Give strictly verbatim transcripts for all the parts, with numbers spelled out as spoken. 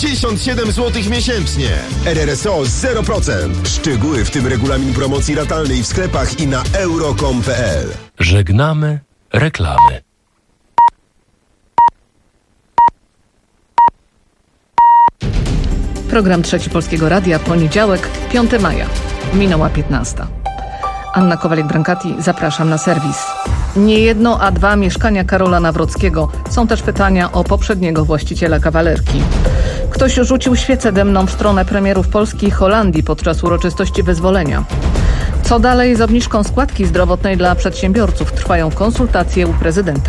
pięćdziesiąt siedem złotych miesięcznie. R R S O zero procent. Szczegóły, w tym regulamin promocji ratalnej w sklepach i na euro kropka com kropka p l. Żegnamy reklamy. Program Trzeci Polskiego Radia, poniedziałek, piątego maja. Minęła piętnasta. Anna Kowalik-Brankati, zapraszam na serwis. Nie jedno, a dwa mieszkania Karola Nawrockiego. Są też pytania o poprzedniego właściciela kawalerki. Ktoś rzucił świecę dymną w stronę premierów Polski i Holandii podczas uroczystości wyzwolenia. Co dalej z obniżką składki zdrowotnej dla przedsiębiorców? Trwają konsultacje u prezydenta.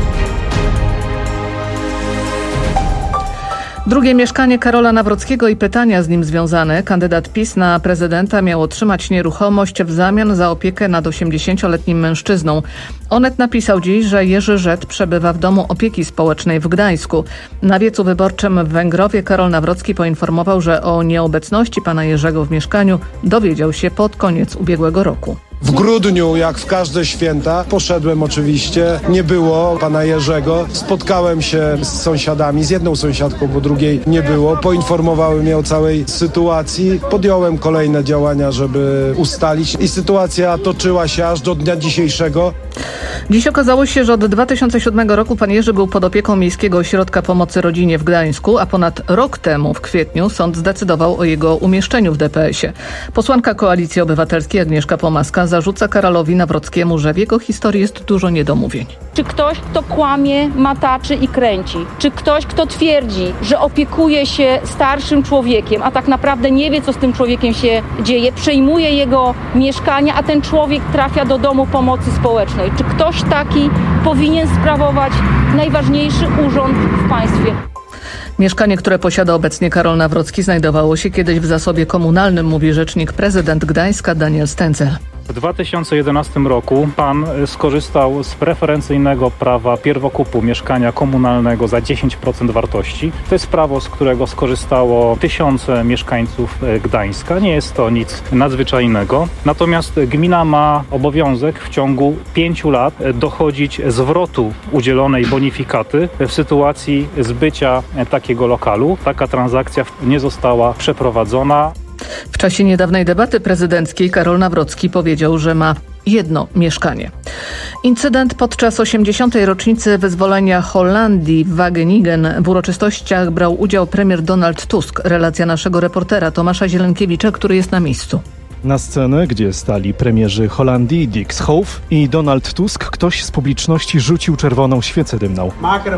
Drugie mieszkanie Karola Nawrockiego i pytania z nim związane. Kandydat PiS na prezydenta miał otrzymać nieruchomość w zamian za opiekę nad osiemdziesięcioletnim mężczyzną. Onet napisał dziś, że Jerzy Rzet przebywa w domu opieki społecznej w Gdańsku. Na wiecu wyborczym w Węgrowie Karol Nawrocki poinformował, że o nieobecności pana Jerzego w mieszkaniu dowiedział się pod koniec ubiegłego roku. W grudniu, jak w każde święta, poszedłem oczywiście, nie było pana Jerzego. Spotkałem się z sąsiadami, z jedną sąsiadką, bo drugiej nie było. Poinformowałem mnie o całej sytuacji. Podjąłem kolejne działania, żeby ustalić i sytuacja toczyła się aż do dnia dzisiejszego. Dziś okazało się, że od dwa tysiące siódmego roku pan Jerzy był pod opieką Miejskiego Ośrodka Pomocy Rodzinie w Gdańsku, a ponad rok temu, w kwietniu, sąd zdecydował o jego umieszczeniu w D P S ie. Posłanka Koalicji Obywatelskiej Agnieszka Pomaska zarzuca Karolowi Nawrockiemu, że w jego historii jest dużo niedomówień. Czy ktoś, kto kłamie, mataczy i kręci? Czy ktoś, kto twierdzi, że opiekuje się starszym człowiekiem, a tak naprawdę nie wie, co z tym człowiekiem się dzieje, przejmuje jego mieszkanie, a ten człowiek trafia do domu pomocy społecznej? Czy ktoś taki powinien sprawować najważniejszy urząd w państwie? Mieszkanie, które posiada obecnie Karol Nawrocki, znajdowało się kiedyś w zasobie komunalnym, mówi rzecznik prezydent Gdańska Daniel Stędzel. W dwa tysiące jedenastym roku pan skorzystał z preferencyjnego prawa pierwokupu mieszkania komunalnego za dziesięć procent wartości. To jest prawo, z którego skorzystało tysiące mieszkańców Gdańska. Nie jest to nic nadzwyczajnego. Natomiast gmina ma obowiązek w ciągu pięciu lat dochodzić zwrotu udzielonej bonifikaty w sytuacji zbycia takiego lokalu. Taka transakcja nie została przeprowadzona. W czasie niedawnej debaty prezydenckiej Karol Nawrocki powiedział, że ma jedno mieszkanie. Incydent podczas osiemdziesiątej rocznicy wyzwolenia Holandii w Wageningen. W uroczystościach brał udział premier Donald Tusk. Relacja naszego reportera Tomasza Zielenkiewicza, który jest na miejscu. Na scenę, gdzie stali premierzy Holandii Dick Schoof i Donald Tusk, ktoś z publiczności rzucił czerwoną świecę dymną.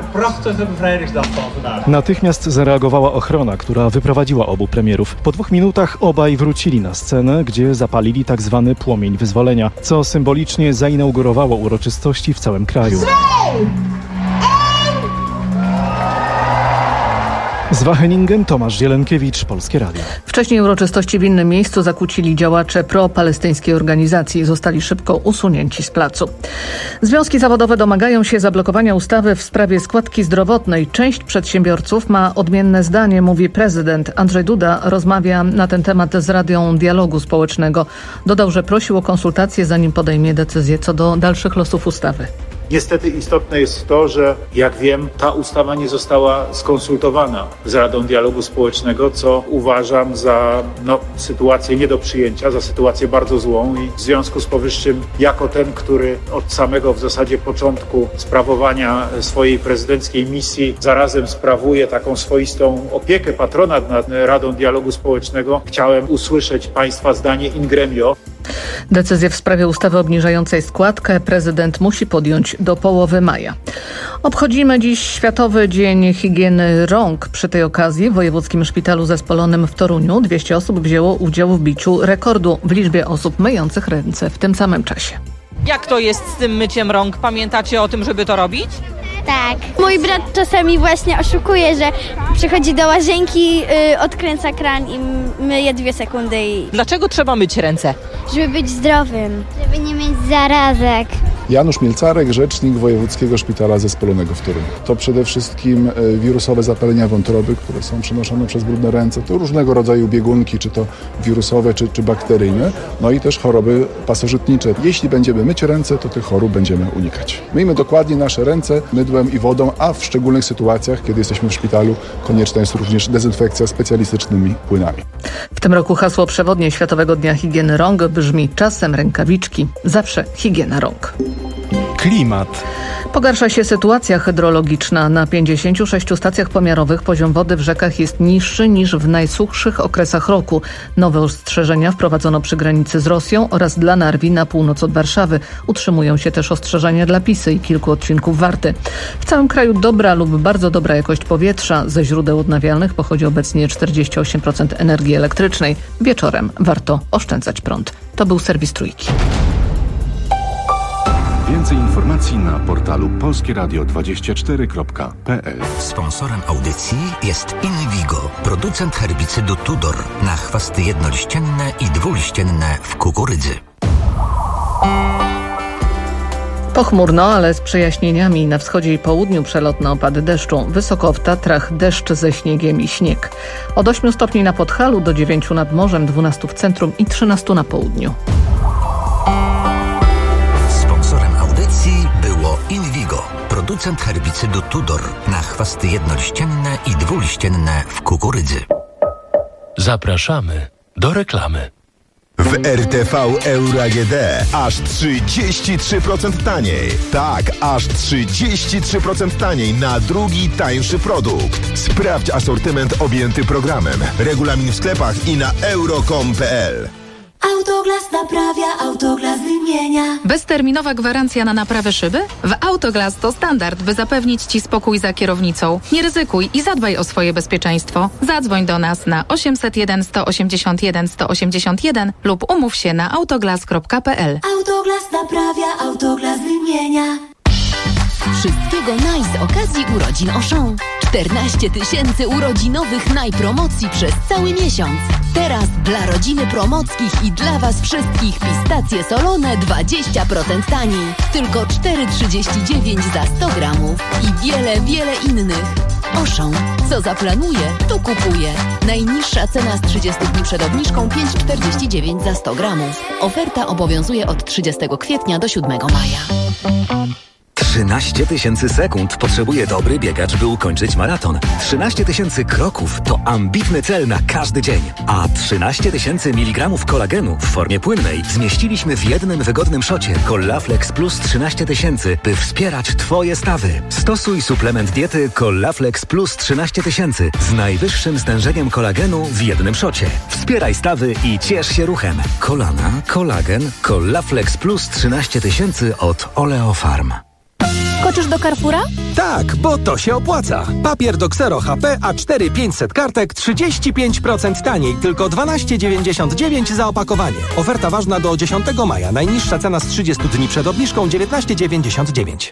Natychmiast zareagowała ochrona, która wyprowadziła obu premierów. Po dwóch minutach obaj wrócili na scenę, gdzie zapalili tak zwany płomień wyzwolenia, co symbolicznie zainaugurowało uroczystości w całym kraju. Z Wageningen Tomasz Zielenkiewicz, Polskie Radio. Wcześniej uroczystości w innym miejscu zakłócili działacze pro-palestyńskiej organizacji. Zostali szybko usunięci z placu. Związki zawodowe domagają się zablokowania ustawy w sprawie składki zdrowotnej. Część przedsiębiorców ma odmienne zdanie, mówi prezydent. Andrzej Duda rozmawia na ten temat z Radią Dialogu Społecznego. Dodał, że prosił o konsultacje, zanim podejmie decyzję co do dalszych losów ustawy. Niestety istotne jest to, że jak wiem, ta ustawa nie została skonsultowana z Radą Dialogu Społecznego, co uważam za no, sytuację nie do przyjęcia, za sytuację bardzo złą i w związku z powyższym jako ten, który od samego w zasadzie początku sprawowania swojej prezydenckiej misji zarazem sprawuje taką swoistą opiekę, patronat nad Radą Dialogu Społecznego, chciałem usłyszeć Państwa zdanie in gremio. Decyzję w sprawie ustawy obniżającej składkę prezydent musi podjąć do połowy maja. Obchodzimy dziś Światowy Dzień Higieny Rąk. Przy tej okazji w Wojewódzkim Szpitalu Zespolonym w Toruniu dwieście osób wzięło udział w biciu rekordu w liczbie osób myjących ręce w tym samym czasie. Jak to jest z tym myciem rąk? Pamiętacie o tym, żeby to robić? Tak. Mój brat czasami właśnie oszukuje, że przychodzi do łazienki, yy, odkręca kran i myje dwie sekundy. I... Dlaczego trzeba myć ręce? Żeby być zdrowym. Żeby nie mieć zarazek. Janusz Mielcarek, rzecznik Wojewódzkiego Szpitala Zespolonego w Toruniu. To przede wszystkim wirusowe zapalenia wątroby, które są przenoszone przez brudne ręce. To różnego rodzaju biegunki, czy to wirusowe, czy, czy bakteryjne. No i też choroby pasożytnicze. Jeśli będziemy myć ręce, to tych chorób będziemy unikać. Myjmy dokładnie nasze ręce mydłem i wodą, a w szczególnych sytuacjach, kiedy jesteśmy w szpitalu, konieczna jest również dezynfekcja specjalistycznymi płynami. W tym roku hasło przewodnie Światowego Dnia Higieny Rąk brzmi: czasem rękawiczki, zawsze higiena rąk. Klimat. Pogarsza się sytuacja hydrologiczna. Na pięćdziesięciu sześciu stacjach pomiarowych poziom wody w rzekach jest niższy niż w najsuchszych okresach roku. Nowe ostrzeżenia wprowadzono przy granicy z Rosją oraz dla Narwi na północ od Warszawy. Utrzymują się też ostrzeżenia dla Pisy i kilku odcinków Warty. W całym kraju dobra lub bardzo dobra jakość powietrza. Ze źródeł odnawialnych pochodzi obecnie czterdzieści osiem procent energii elektrycznej. Wieczorem warto oszczędzać prąd. To był serwis Trójki. Więcej informacji na portalu polskie radio dwadzieścia cztery kropka p l. Sponsorem audycji jest Invigo, producent herbicydu Tudor na chwasty jednoliścienne i dwuliścienne w kukurydzy. Pochmurno, ale z przejaśnieniami. Na wschodzie i południu przelotne opady deszczu. Wysoko w Tatrach deszcz ze śniegiem i śnieg. Od ośmiu stopni na Podhalu do dziewięciu nad morzem, dwunastu w centrum i trzynastu na południu. Było Invigo, producent herbicydu Tudor na chwasty jednoliścienne i dwuliścienne w kukurydzy. Zapraszamy do reklamy. W R T V Euro A G D aż trzydzieści trzy procent taniej. Tak, aż trzydzieści trzy procent taniej na drugi, tańszy produkt. Sprawdź asortyment objęty programem. Regulamin w sklepach i na euro kropka com kropka p l. Autoglas naprawia, Autoglas wymienia. Bezterminowa gwarancja na naprawę szyby? W Autoglas to standard, by zapewnić Ci spokój za kierownicą. Nie ryzykuj i zadbaj o swoje bezpieczeństwo. Zadzwoń do nas na osiemset jeden, sto osiemdziesiąt jeden, sto osiemdziesiąt jeden lub umów się na autoglas kropka p l. Autoglas naprawia, Autoglas wymienia. Wszystkiego naj z okazji urodzin Auchan. czternaście tysięcy urodzinowych najpromocji przez cały miesiąc. Teraz dla rodziny Promockich i dla Was wszystkich pistacje solone dwadzieścia procent taniej. Tylko cztery trzydzieści dziewięć za sto gramów i wiele, wiele innych. Auchan. Co zaplanuje, to kupuje. Najniższa cena z trzydziestu dni przed obniżką pięć czterdzieści dziewięć za sto gramów. Oferta obowiązuje od trzydziestego kwietnia do siódmego maja. trzynaście tysięcy sekund potrzebuje dobry biegacz, by ukończyć maraton. trzynaście tysięcy kroków to ambitny cel na każdy dzień. A trzynaście tysięcy miligramów kolagenu w formie płynnej zmieściliśmy w jednym wygodnym szocie Collaflex Plus trzynaście tysięcy, by wspierać Twoje stawy. Stosuj suplement diety Collaflex Plus trzynaście tysięcy z najwyższym stężeniem kolagenu w jednym szocie. Wspieraj stawy i ciesz się ruchem. Kolana, kolagen, Collaflex Plus trzynaście tysięcy od Oleofarm. Skoczysz do Carrefoura? Tak, bo to się opłaca. Papier do Xero H P A cztery pięćset kartek trzydzieści pięć procent taniej, tylko dwanaście dziewięćdziesiąt dziewięć za opakowanie. Oferta ważna do dziesiątego maja. Najniższa cena z trzydziestu dni przed obniżką dziewiętnaście dziewięćdziesiąt dziewięć.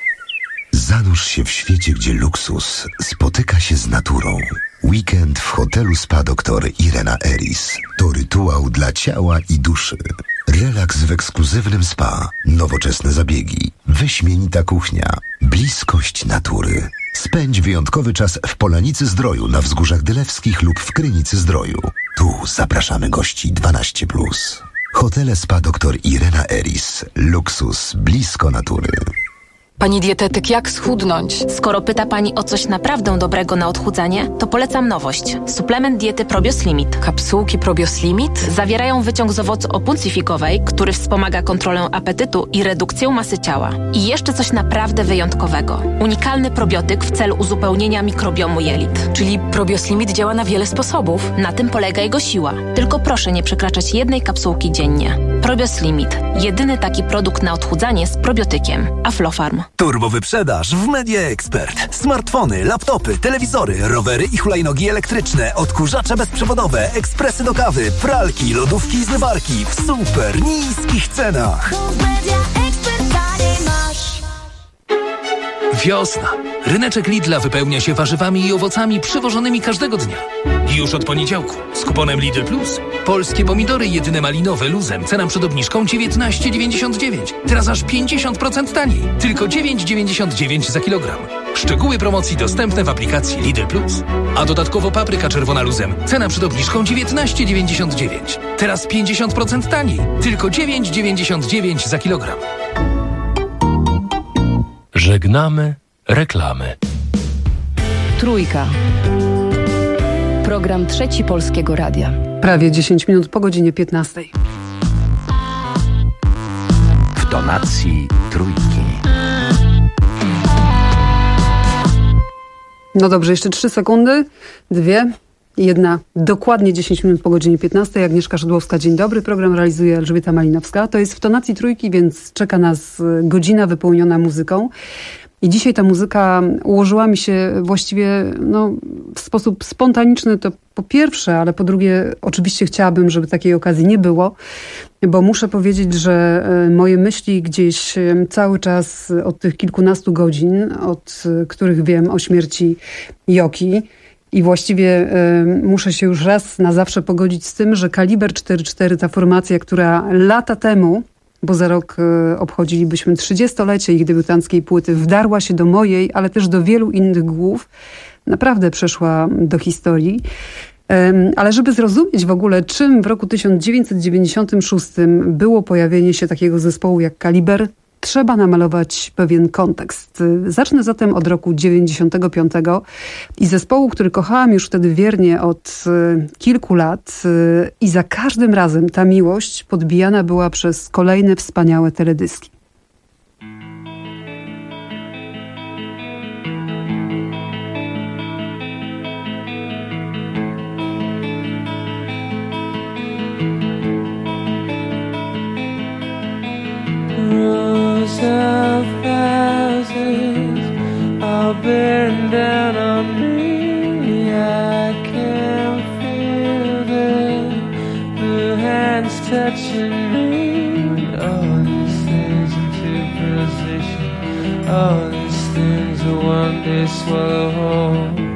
Zanurz się w świecie, gdzie luksus spotyka się z naturą. Weekend w hotelu Spa doktor Irena Eris to rytuał dla ciała i duszy. Relaks w ekskluzywnym spa, nowoczesne zabiegi, wyśmienita kuchnia, bliskość natury. Spędź wyjątkowy czas w Polanicy Zdroju na Wzgórzach Dylewskich lub w Krynicy Zdroju. Tu zapraszamy gości dwanaście plus. Hotele Spa doktor Irena Eris. Luksus blisko natury. Pani dietetyk, jak schudnąć? Skoro pyta Pani o coś naprawdę dobrego na odchudzanie, to polecam nowość. Suplement diety Probios Limit. Kapsułki Probios Limit? Zawierają wyciąg z owocu opuncifikowej, który wspomaga kontrolę apetytu i redukcję masy ciała. I jeszcze coś naprawdę wyjątkowego. Unikalny probiotyk w celu uzupełnienia mikrobiomu jelit. Czyli Probios Limit działa na wiele sposobów. Na tym polega jego siła. Tylko proszę nie przekraczać jednej kapsułki dziennie. Probios Limit. Jedyny taki produkt na odchudzanie z probiotykiem. Aflofarm. Turbo wyprzedaż w Media Expert. Smartfony, laptopy, telewizory, rowery i hulajnogi elektryczne, odkurzacze bezprzewodowe, ekspresy do kawy, pralki, lodówki i zmywarki w super niskich cenach. Wiosna. Ryneczek Lidla wypełnia się warzywami i owocami przywożonymi każdego dnia. Już od poniedziałku z kuponem Lidl Plus. Polskie pomidory jedyne malinowe luzem. Cena przed obniżką dziewiętnaście dziewięćdziesiąt dziewięć. Teraz aż pięćdziesiąt procent taniej. Tylko dziewięć dziewięćdziesiąt dziewięć za kilogram. Szczegóły promocji dostępne w aplikacji Lidl Plus. A dodatkowo papryka czerwona luzem. Cena przed obniżką dziewiętnaście dziewięćdziesiąt dziewięć. Teraz pięćdziesiąt procent taniej. Tylko dziewięć dziewięćdziesiąt dziewięć za kilogram. Żegnamy reklamy. Trójka. Program Trzeci Polskiego Radia. Prawie dziesięć minut po godzinie piętnastej. W tonacji Trójki. No dobrze, jeszcze trzy sekundy. Dwie. Jedna. Dokładnie dziesięć minut po godzinie piętnastej. Agnieszka Szydłowska, dzień dobry. Program realizuje Elżbieta Malinowska. To jest w tonacji Trójki, więc czeka nas godzina wypełniona muzyką. I dzisiaj ta muzyka ułożyła mi się właściwie no, w sposób spontaniczny, to po pierwsze, ale po drugie oczywiście chciałabym, żeby takiej okazji nie było, bo muszę powiedzieć, że moje myśli gdzieś cały czas od tych kilkunastu godzin, od których wiem o śmierci Joki, i właściwie y, muszę się już raz na zawsze pogodzić z tym, że Kaliber cztery cztery, ta formacja, która lata temu, bo za rok y, obchodzilibyśmy trzydziestolecie ich debiutanckiej płyty, wdarła się do mojej, ale też do wielu innych głów, naprawdę przeszła do historii. Um, ale żeby zrozumieć w ogóle, czym w roku tysiąc dziewięćset dziewięćdziesiątym szóstym było pojawienie się takiego zespołu jak Kaliber, trzeba namalować pewien kontekst. Zacznę zatem od roku dziewięćdziesiątego piątego i zespołu, który kochałam już wtedy wiernie od y, kilku lat y, i za każdym razem ta miłość podbijana była przez kolejne wspaniałe teledyski. Rows of houses all bearing down on me. I can feel the blue hands touching me. All these things into position. All these things are one day swallow whole.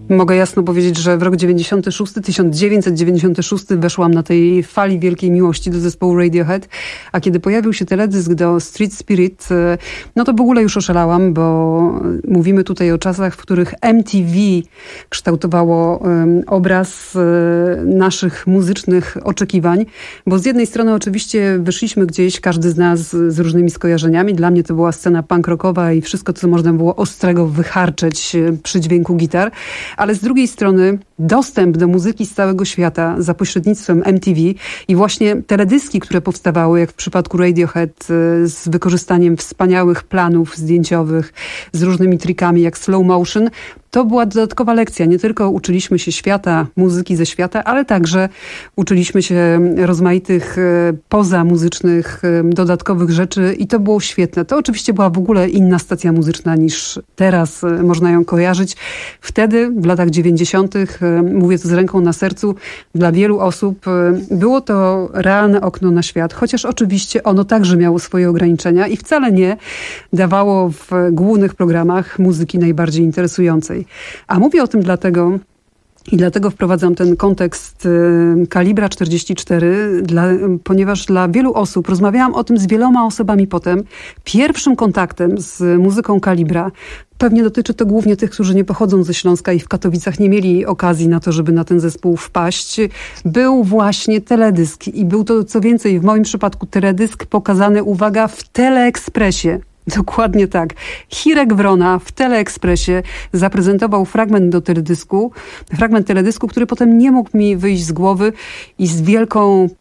Mogę jasno powiedzieć, że w rok dziewięćdziesiąty szósty, tysiąc dziewięćset dziewięćdziesiąty szósty weszłam na tej fali wielkiej miłości do zespołu Radiohead, a kiedy pojawił się teledysk do Street Spirit, no to w ogóle już oszalałam, bo mówimy tutaj o czasach, w których M T V kształtowało um, obraz um, naszych muzycznych oczekiwań, bo z jednej strony oczywiście wyszliśmy gdzieś, każdy z nas z różnymi skojarzeniami. Dla mnie to była scena punk rockowa i wszystko, co można było ostrego wycharczeć przy dźwięku gitar, ale z drugiej strony dostęp do muzyki z całego świata za pośrednictwem M T V i właśnie teledyski, które powstawały, jak w przypadku Radiohead, z wykorzystaniem wspaniałych planów zdjęciowych, z różnymi trikami jak slow motion, to była dodatkowa lekcja. Nie tylko uczyliśmy się świata, muzyki ze świata, ale także uczyliśmy się rozmaitych pozamuzycznych, dodatkowych rzeczy i to było świetne. To oczywiście była w ogóle inna stacja muzyczna niż teraz można ją kojarzyć. Wtedy, w latach dziewięćdziesiątych, mówię to z ręką na sercu, dla wielu osób było to realne okno na świat, chociaż oczywiście ono także miało swoje ograniczenia i wcale nie dawało w głównych programach muzyki najbardziej interesującej. A mówię o tym dlatego, i dlatego wprowadzam ten kontekst y, Kalibra czterdzieści cztery, dla, ponieważ dla wielu osób, rozmawiałam o tym z wieloma osobami potem, pierwszym kontaktem z muzyką Kalibra, pewnie dotyczy to głównie tych, którzy nie pochodzą ze Śląska i w Katowicach nie mieli okazji na to, żeby na ten zespół wpaść, był właśnie teledysk. I był to, co więcej, w moim przypadku teledysk pokazany, uwaga, w Teleekspresie. Dokładnie tak. Hirek Wrona w Teleekspresie zaprezentował fragment do teledysku, fragment teledysku, który potem nie mógł mi wyjść z głowy i z wielką,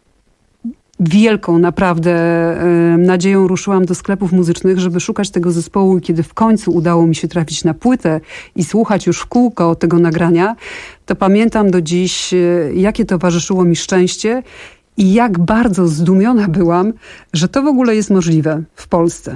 wielką naprawdę e, nadzieją ruszyłam do sklepów muzycznych, żeby szukać tego zespołu i kiedy w końcu udało mi się trafić na płytę i słuchać już w kółko tego nagrania, to pamiętam do dziś, e, jakie towarzyszyło mi szczęście i jak bardzo zdumiona byłam, że to w ogóle jest możliwe w Polsce.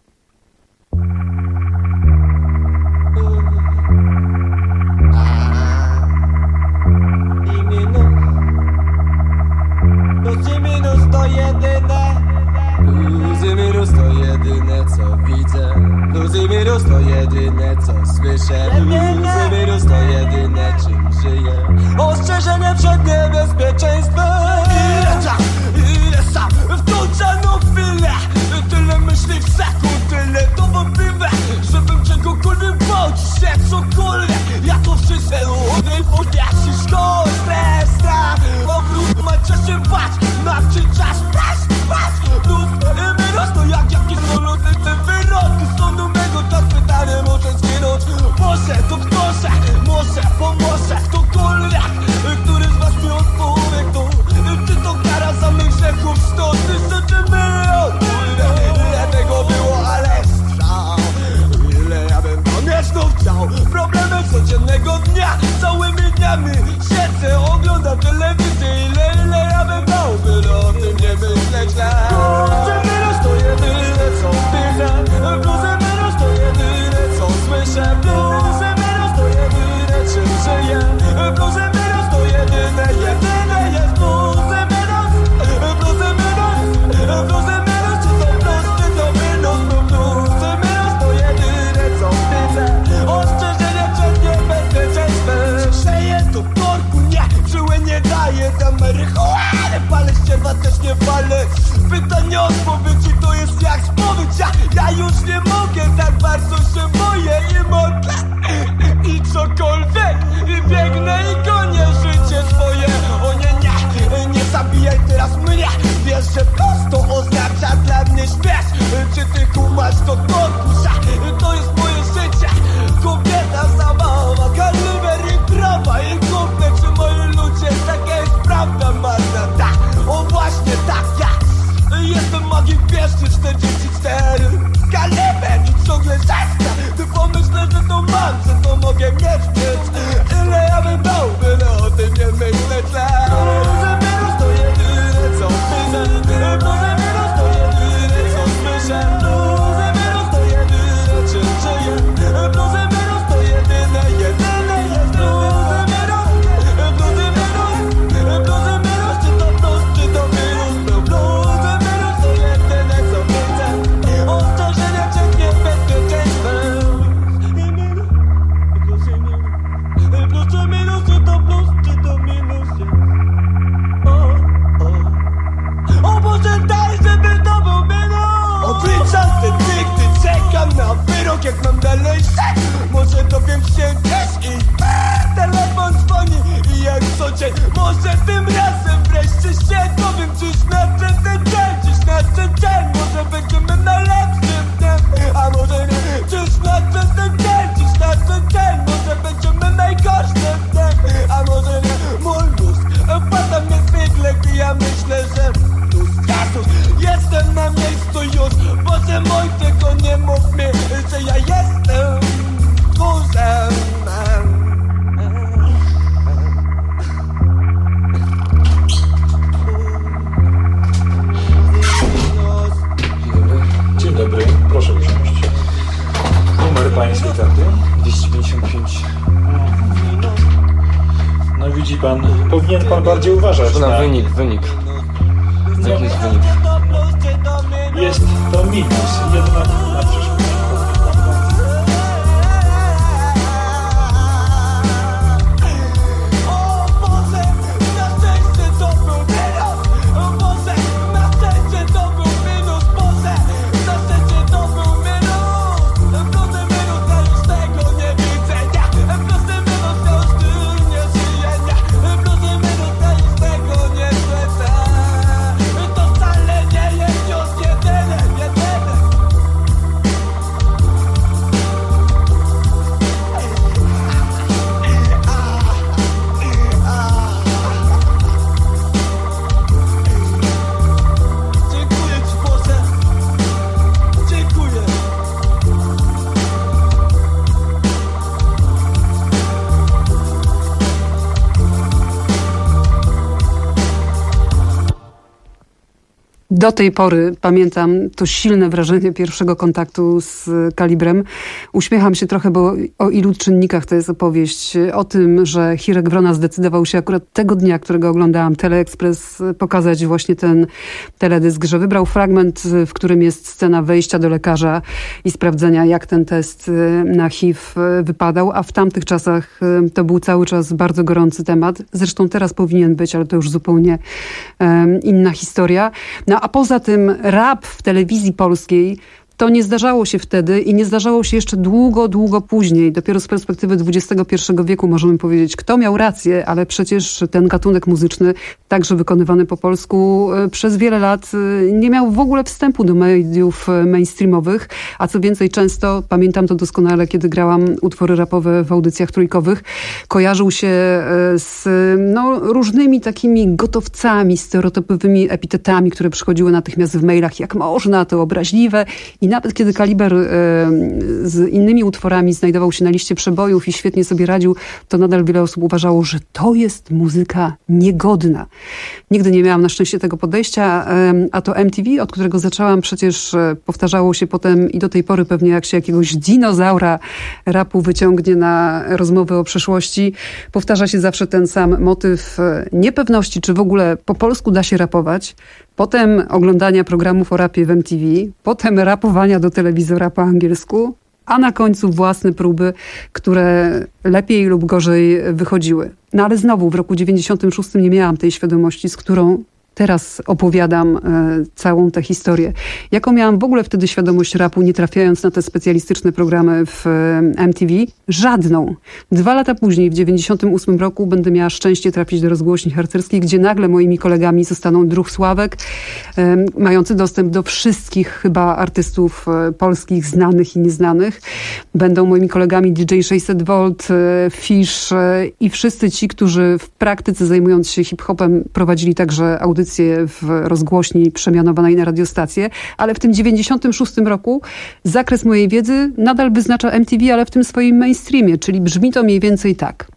Luzy minus to jedyne, luzy minus to jedyne co widzę, luzy minus to jedyne co słyszę, luzy minus to jedyne czym żyję. Ostrzeżenie przed niebezpieczeństwem. Ile czas, ile sam w tą czarną chwilę, tyle myśli w sekund, tyle to wątpliwe, żebym czegokolwiek bał się cokolwiek. Ja to wszystko lubię, podjaśni szkoły, stres, strach, obrót, ma czas się bać, nawczy czas, pas, pas. Plus i minus to jak jakieś soloty, te wyroki sądu mego, czas pytanie może zginąć. Może to ktoś, może pomoże ktokolwiek, który z was mi odpowie, kto, czy to kara samych grzechów, sto tysięcy milion. Ile tego było, ale strzał, ile ja bym koniecznie chciał. Problemy codziennego dnia, całymi dniami siedzę, oglądam telewizję. Ile, ile ja bym dał, by o tym nie myśleć źle. Bluzy minus to jedyne co widzę, bluzy minus to jedyne co słyszę, bluzy minus to jedyne czym żyję, bluzy minus to jedyne, jedyne jest bluzy minus, bluzy minus, bluzy minus, czy to plus, czy to minus, bluzy minus to jedyne co widzę, ostrzeżenie przed niebezpieczeństwem. Grzeje to korku, nie, żyły nie daje, tam marihuany, palę ścierwa też nie palę. Pytanie odpowiedzi to jest jak spowiedź, ja, ja już nie mogę, tak bardzo się boję i modlę i cokolwiek, i biegnę i gonię. dwieście pięćdziesiąt pięć. No widzi pan, powinien pan bardziej uważać na... na... wynik, wynik. Jaki jest wynik? Jest to minus, jednak na przyszłość. Do tej pory pamiętam to silne wrażenie pierwszego kontaktu z Kalibrem. Uśmiecham się trochę, bo o ilu czynnikach to jest opowieść. O tym, że Hirek Wrona zdecydował się akurat tego dnia, którego oglądałam Teleexpress, pokazać właśnie ten teledysk, że wybrał fragment, w którym jest scena wejścia do lekarza i sprawdzenia, jak ten test na H I V wypadał, a w tamtych czasach to był cały czas bardzo gorący temat. Zresztą teraz powinien być, ale to już zupełnie um, inna historia. No a poza tym rap w telewizji polskiej to nie zdarzało się wtedy i nie zdarzało się jeszcze długo, długo później. Dopiero z perspektywy dwudziestego pierwszego wieku możemy powiedzieć, kto miał rację, ale przecież ten gatunek muzyczny, także wykonywany po polsku, przez wiele lat nie miał w ogóle wstępu do mediów mainstreamowych, a co więcej często, pamiętam to doskonale, kiedy grałam utwory rapowe w audycjach trójkowych, kojarzył się z no, różnymi takimi gotowcami, stereotypowymi epitetami, które przychodziły natychmiast w mailach, jak można, to obraźliwe. I nawet kiedy Kaliber e, z innymi utworami znajdował się na liście przebojów i świetnie sobie radził, to nadal wiele osób uważało, że to jest muzyka niegodna. Nigdy nie miałam na szczęście tego podejścia, e, a to M T V, od którego zaczęłam, przecież e, powtarzało się potem i do tej pory pewnie jak się jakiegoś dinozaura rapu wyciągnie na rozmowy o przeszłości, powtarza się zawsze ten sam motyw e, niepewności, czy w ogóle po polsku da się rapować. Potem oglądania programów o rapie w M T V, potem rapowania do telewizora po angielsku, a na końcu własne próby, które lepiej lub gorzej wychodziły. No ale znowu w roku dziewięćdziesiątym szóstym nie miałam tej świadomości, z którą teraz opowiadam e, całą tę historię. Jaką miałam w ogóle wtedy świadomość rapu, nie trafiając na te specjalistyczne programy w e, M T V? Żadną. Dwa lata później, w dziewięćdziesiątym ósmym roku, będę miała szczęście trafić do rozgłośni harcerskich, gdzie nagle moimi kolegami zostaną Druh Sławek, e, mający dostęp do wszystkich chyba artystów e, polskich, znanych i nieznanych. Będą moimi kolegami D J sześćset volt, e, Fish e, i wszyscy ci, którzy w praktyce, zajmując się hip-hopem, prowadzili także audycje w rozgłośni przemianowanej na radiostację, ale w tym dziewięćdziesiątym szóstym roku zakres mojej wiedzy nadal wyznacza M T V, ale w tym swoim mainstreamie, czyli brzmi to mniej więcej tak.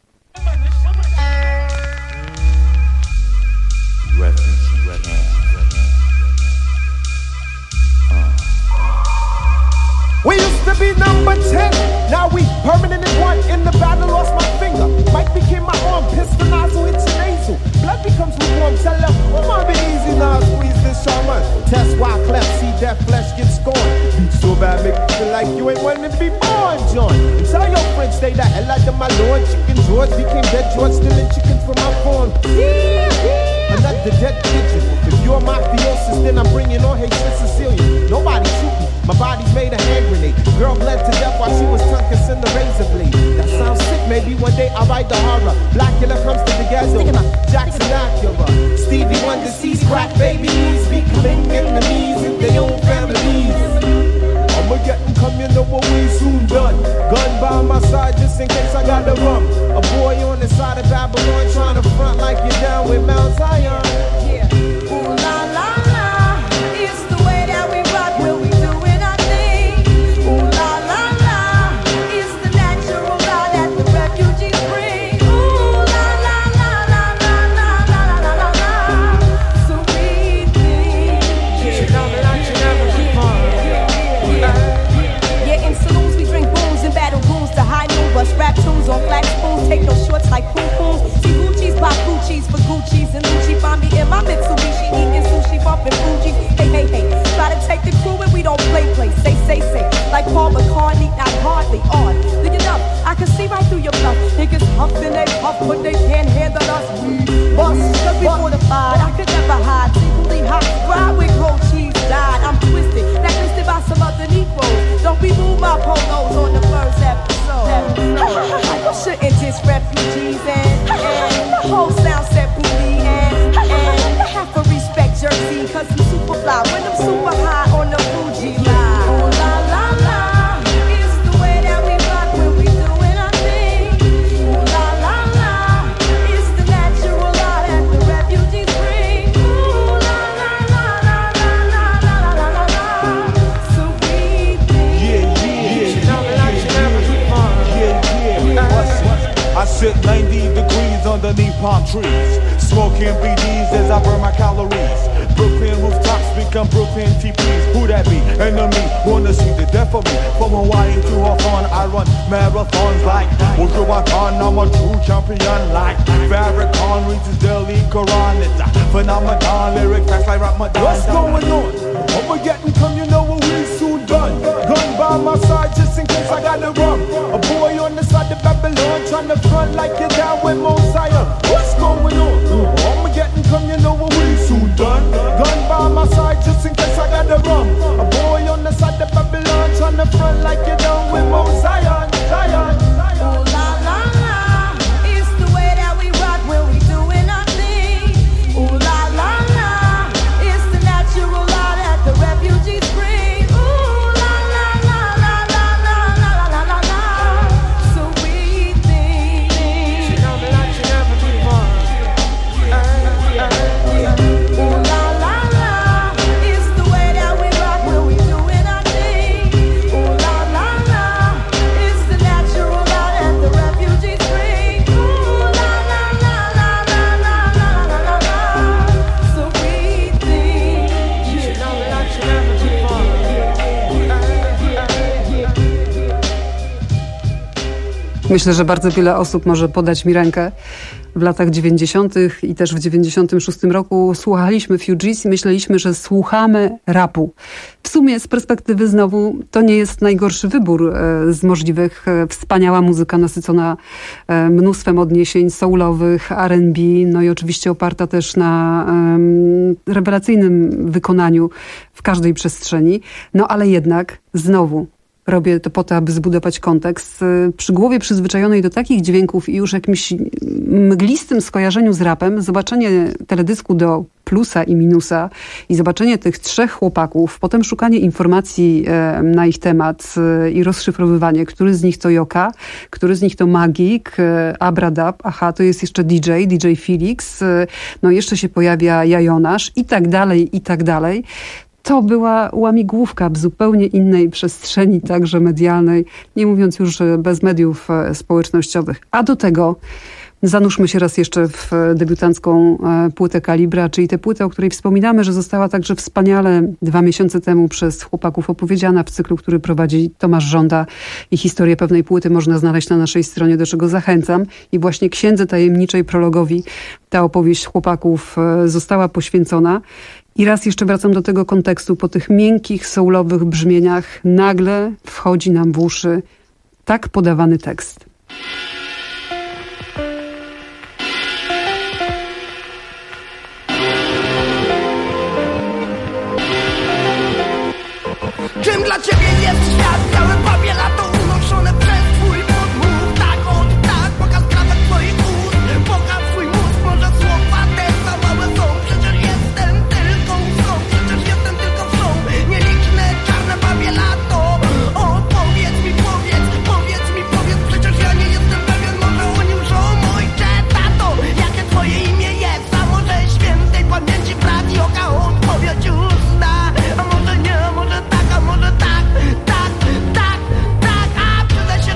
We used to be number ten, now we permanent in one. In the battle, lost my finger. Mike became my arm, pistol nozzle, it's a nasal. Blood becomes lukewarm, tell them, oh, my bit easy now, squeeze this shaman. Test why cleft, see that flesh get scorned. Beat so bad, make you feel like you ain't wanting to be born, John. And tell your friends, stay the hell out of my lord. Chicken George became dead George, stealing chickens from my farm. Another dead pigeon. If you're mafiosis, then I'm bringing on Haitian Sicilian. Nobody shoot me. My body's made a hand grenade. Girl bled to death while she was tongue kissing the razor blade. That sounds sick, maybe one day I'll write the horror. Blackula comes to the ghetto. Jackson Acura. Stevie Wonder sees crack babies becoming enemies in their own families. I'ma get them come, you know what we soon done. Gun by my side just in case I gotta run. A boy on the side of Babylon trying to front like you're down with Mount Zion. Yeah. Ooh la la la, it's the way that we rock when we doing our thing. Ooh la la la, it's the natural law that the refugees bring. Ooh la la la la la la la la la la. So we think. Yeah, yeah, in saloons we drink booze and battle goons to hide huff and they puff, but they can't handle us. We bust, cause we fortified. I could never hide. Singly hot, ride with cold cheese died. I'm twisted, blacklisted by some other Negroes. Don't be moved my polos on the first episode. You shouldn't diss refugees and, and the whole sound set booty and, and have to respect Jersey, cause I'm super fly when I'm super high on the Fuji line. Oh la la la, it's the way that we rock when we doing our thing. Oh la la la, it's the natural law that the refugees bring. Oh la la la la la la la la la la. So we think. Yeah, yeah, yeah, yeah, yeah. I sit ninety degrees underneath palm trees, smoking B Ds as I burn my calories. Brooklyn rooftops become Brooklyn T Ps. Who that be? Enemy, wanna see the death of me. From Hawaii to Hawthorne, I run marathons like Ultrawaton. I'm a true champion like Farrakhan reads his daily Quran. It's a phenomenon, lyric fast like Ramadan. What's going on? Over getting come, you know what we soon done. Gun by my side just in case I gotta run. A boy on the side of Babylon trying to front like you're down with Mosiah. What's going on? I'ma getting come, you know what we soon done. Gun by my side just in case I gotta run. A boy on the side of Babylon trying to front like you're down with Mosiah. Zion. Oh la la la, it's the way that we rock when we doing our thing. Oh la la la, it's the natural law that the refugees bring. Oh la la la la la la la la la la. So we think. She know me like she never before. Oh la la la, it's the way that we rock when we doing our thing. Oh la la la, it's the natural law that the refugees bring. Oh la la la la la la la la la la. So we think. She know me like she never before. Myślę, że bardzo wiele osób może podać mi rękę. W latach dziewięćdziesiątych i też w dziewięćdziesiątym szóstym roku słuchaliśmy Fugees i myśleliśmy, że słuchamy rapu. W sumie z perspektywy znowu to nie jest najgorszy wybór e, z możliwych. E, wspaniała muzyka nasycona e, mnóstwem odniesień soulowych, R and B, no i oczywiście oparta też na e, rewelacyjnym wykonaniu w każdej przestrzeni. No ale jednak znowu robię to po to, aby zbudować kontekst. Przy głowie przyzwyczajonej do takich dźwięków i już jakimś mglistym skojarzeniu z rapem, zobaczenie teledysku do plusa i minusa i zobaczenie tych trzech chłopaków, potem szukanie informacji e, na ich temat e, i rozszyfrowywanie, który z nich to Joka, który z nich to Magik, e, Abradab, aha, to jest jeszcze D J, D J Felix, e, no jeszcze się pojawia Jajonasz i tak dalej, i tak dalej. To była łamigłówka w zupełnie innej przestrzeni, także medialnej, nie mówiąc już bez mediów społecznościowych. A do tego zanurzmy się raz jeszcze w debiutancką płytę Kalibra, czyli tę płytę, o której wspominamy, że została także wspaniale dwa miesiące temu przez chłopaków opowiedziana w cyklu, który prowadzi Tomasz Żąda i historię pewnej płyty można znaleźć na naszej stronie, do czego zachęcam. I właśnie Księdze Tajemniczej, prologowi, ta opowieść chłopaków została poświęcona. I raz jeszcze wracam do tego kontekstu. Po tych miękkich, soulowych brzmieniach nagle wchodzi nam w uszy tak podawany tekst. Czym dla ciebie jest świat? Białe papie lato unoszone przez twój podmuch. Tak, od tak, pokaz krawek twoich ust. Pokaż swój mózg, może słowa te za małe są. Przecież jestem tylko łzą, przecież jestem tylko wrzą. Nieliczne czarne papie lato. Odpowiedz mi, powiedz, powiedz mi, powiedz. Przecież ja nie jestem pewien, może oni łżą. Ojcze, tato, jakie twoje imię jest? A może świętej pamięci brat Joka odpowiedź usta? A może nie, a może tak, a może tak, tak, tak, tak, a przede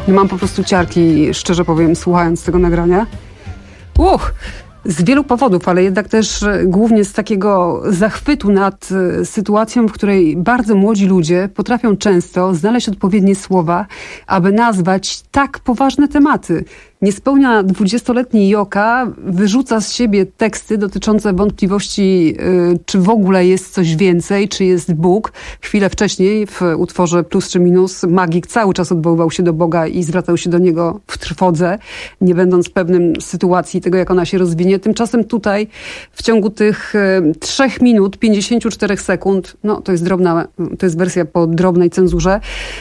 Mam po prostu ciarki, szczerze powiem, słuchając tego nagrania. Uch! Z wielu powodów, ale jednak też głównie z takiego zachwytu nad sytuacją, w której bardzo młodzi ludzie potrafią często znaleźć odpowiednie słowa, aby nazwać tak poważne tematy. Niespełna dwudziestoletni Joka wyrzuca z siebie teksty dotyczące wątpliwości, czy w ogóle jest coś więcej, czy jest Bóg. Chwilę wcześniej w utworze Plus czy Minus Magik cały czas odwoływał się do Boga i zwracał się do Niego w trwodze, nie będąc pewnym sytuacji tego, jak ona się rozwinie. Tymczasem tutaj w ciągu tych trzech minut, pięćdziesięciu czterech sekund, no to jest drobna, to jest wersja po drobnej cenzurze,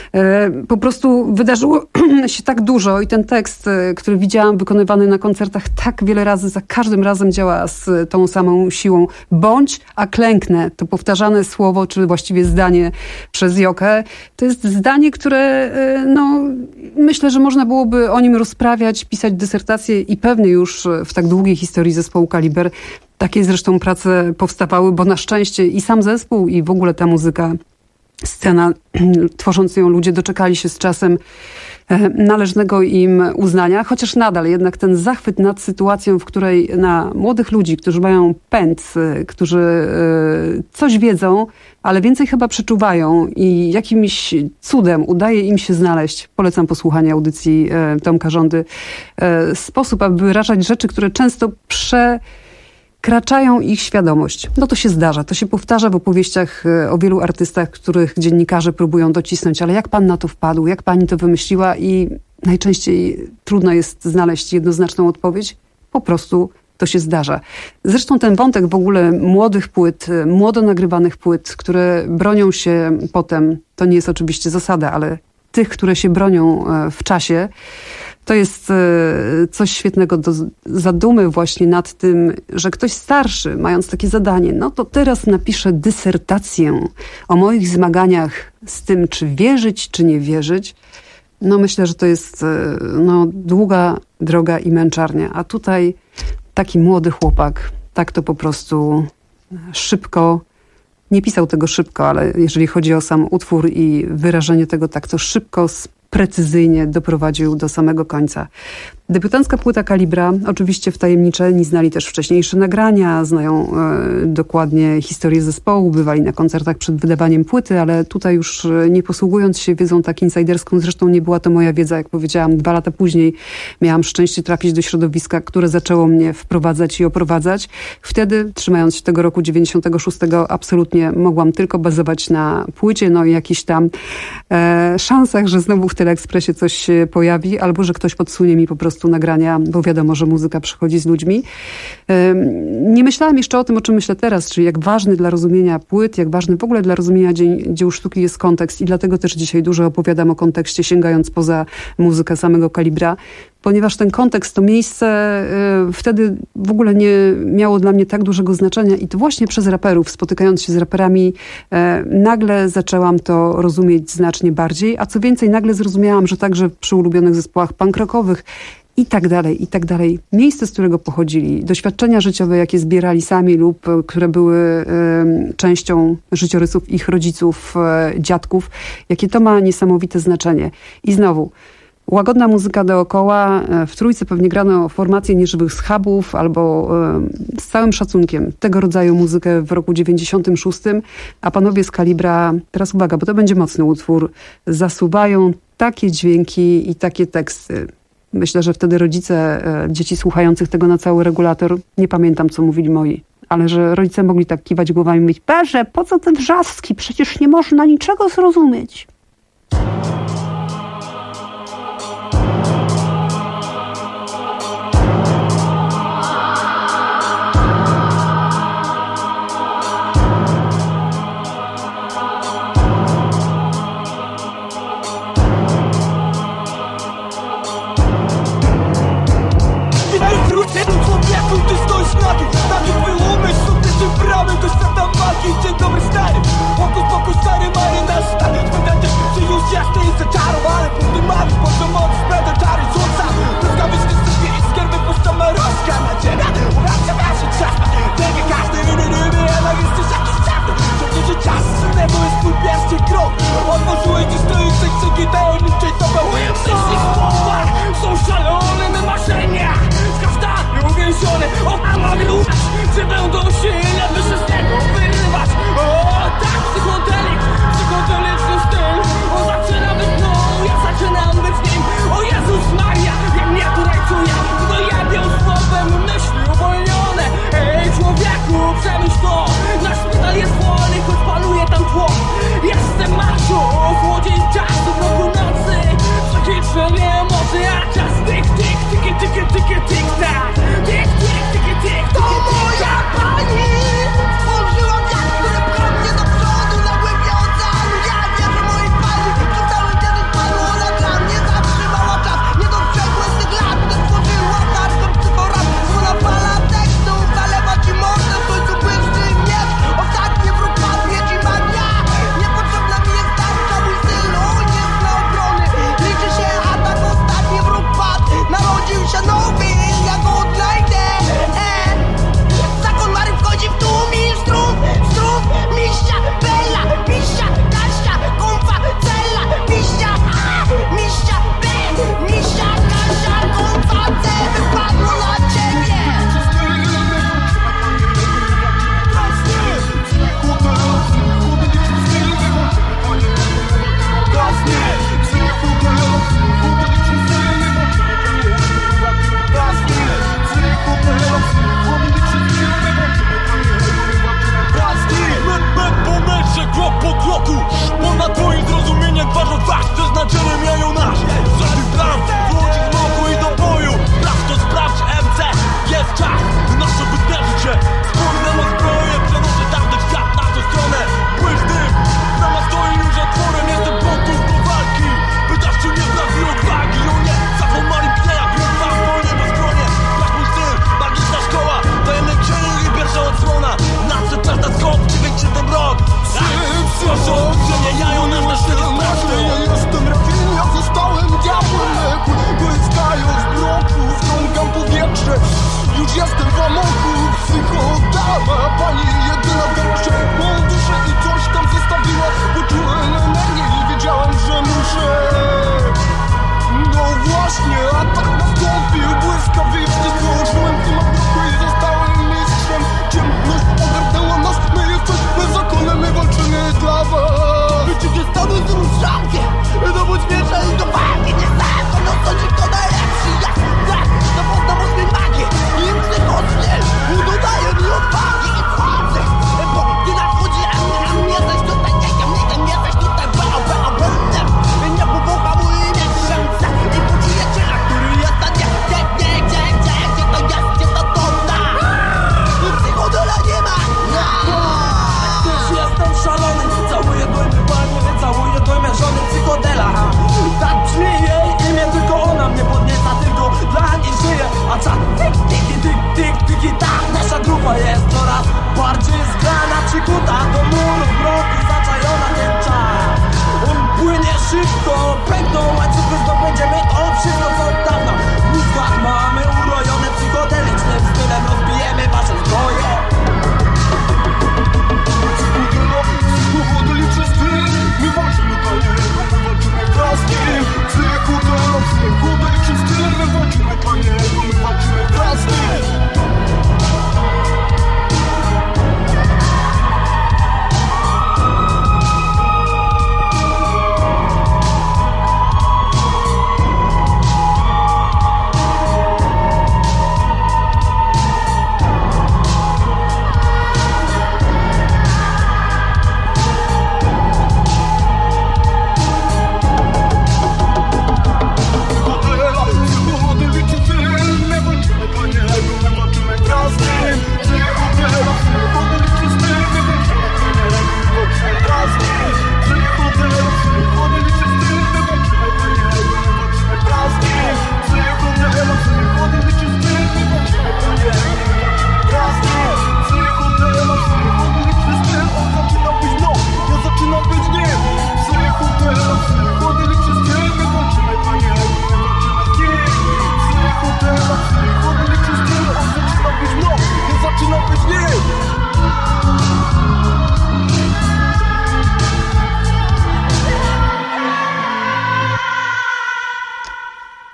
po prostu wydarzyło się tak dużo i ten tekst, który widziałam wykonywany na koncertach tak wiele razy, za każdym razem działa z tą samą siłą. Bądź, a klęknę. To powtarzane słowo, czy właściwie zdanie przez Jokę. To jest zdanie, które no, myślę, że można byłoby o nim rozprawiać, pisać dysertację i pewnie już w tak długiej historii zespołu Kaliber takie zresztą prace powstawały, bo na szczęście i sam zespół, i w ogóle ta muzyka, scena, tworząc ją ludzie doczekali się z czasem należnego im uznania, chociaż nadal jednak ten zachwyt nad sytuacją, w której na młodych ludzi, którzy mają pęd, którzy coś wiedzą, ale więcej chyba przeczuwają i jakimś cudem udaje im się znaleźć, polecam posłuchanie audycji Tomka Żądy, sposób, aby wyrażać rzeczy, które często prze kraczają ich świadomość. No to się zdarza, to się powtarza w opowieściach o wielu artystach, których dziennikarze próbują docisnąć, ale jak pan na to wpadł, jak pani to wymyśliła i najczęściej trudno jest znaleźć jednoznaczną odpowiedź. Po prostu to się zdarza. Zresztą ten wątek w ogóle młodych płyt, młodo nagrywanych płyt, które bronią się potem, to nie jest oczywiście zasada, ale tych, które się bronią w czasie, to jest coś świetnego do zadumy właśnie nad tym, że ktoś starszy, mając takie zadanie, no to teraz napiszę dysertację o moich zmaganiach z tym, czy wierzyć, czy nie wierzyć. No myślę, że to jest no, długa droga i męczarnia. A tutaj taki młody chłopak, tak to po prostu szybko, nie pisał tego szybko, ale jeżeli chodzi o sam utwór i wyrażenie tego, tak to szybko, precyzyjnie doprowadził do samego końca. Debiutancka płyta Kalibra, oczywiście wtajemniczeni znali też wcześniejsze nagrania, znają e, dokładnie historię zespołu, bywali na koncertach przed wydawaniem płyty, ale tutaj już e, nie posługując się wiedzą tak insiderską, zresztą nie była to moja wiedza, jak powiedziałam, dwa lata później miałam szczęście trafić do środowiska, które zaczęło mnie wprowadzać i oprowadzać. Wtedy, trzymając się tego roku dziewięćdziesiątego szóstego, absolutnie mogłam tylko bazować na płycie, no i jakichś tam e, szansach, że znowu w Teleekspresie coś się pojawi, albo że ktoś podsunie mi po prostu nagrania, bo wiadomo, że muzyka przychodzi z ludźmi. Nie myślałam jeszcze o tym, o czym myślę teraz, czyli jak ważny dla rozumienia płyt, jak ważny w ogóle dla rozumienia dzie- dzieł sztuki jest kontekst i dlatego też dzisiaj dużo opowiadam o kontekście, sięgając poza muzykę samego Kalibra, ponieważ ten kontekst, to miejsce y, wtedy w ogóle nie miało dla mnie tak dużego znaczenia i to właśnie przez raperów, spotykając się z raperami, y, nagle zaczęłam to rozumieć znacznie bardziej, a co więcej, nagle zrozumiałam, że także przy ulubionych zespołach punk rockowych i tak dalej, i tak dalej. Miejsce, z którego pochodzili, doświadczenia życiowe, jakie zbierali sami lub które były y, częścią życiorysów ich rodziców, y, dziadków, jakie to ma niesamowite znaczenie. I znowu, łagodna muzyka dookoła, w Trójce pewnie grano formację nieżywych schabów albo y, z całym szacunkiem tego rodzaju muzykę w roku dziewięćdziesiątym szóstym, a panowie z Kalibra, teraz uwaga, bo to będzie mocny utwór, zasuwają takie dźwięki i takie teksty. Myślę, że wtedy rodzice e, dzieci słuchających tego na cały regulator, nie pamiętam, co mówili moi, ale że rodzice mogli tak kiwać głowami i mówić: Boże, po co te wrzaski? Przecież nie można niczego zrozumieć. Dzień dobry stary, pokus pokus stary marynarz stary. Spędzacie, czy już jasne jest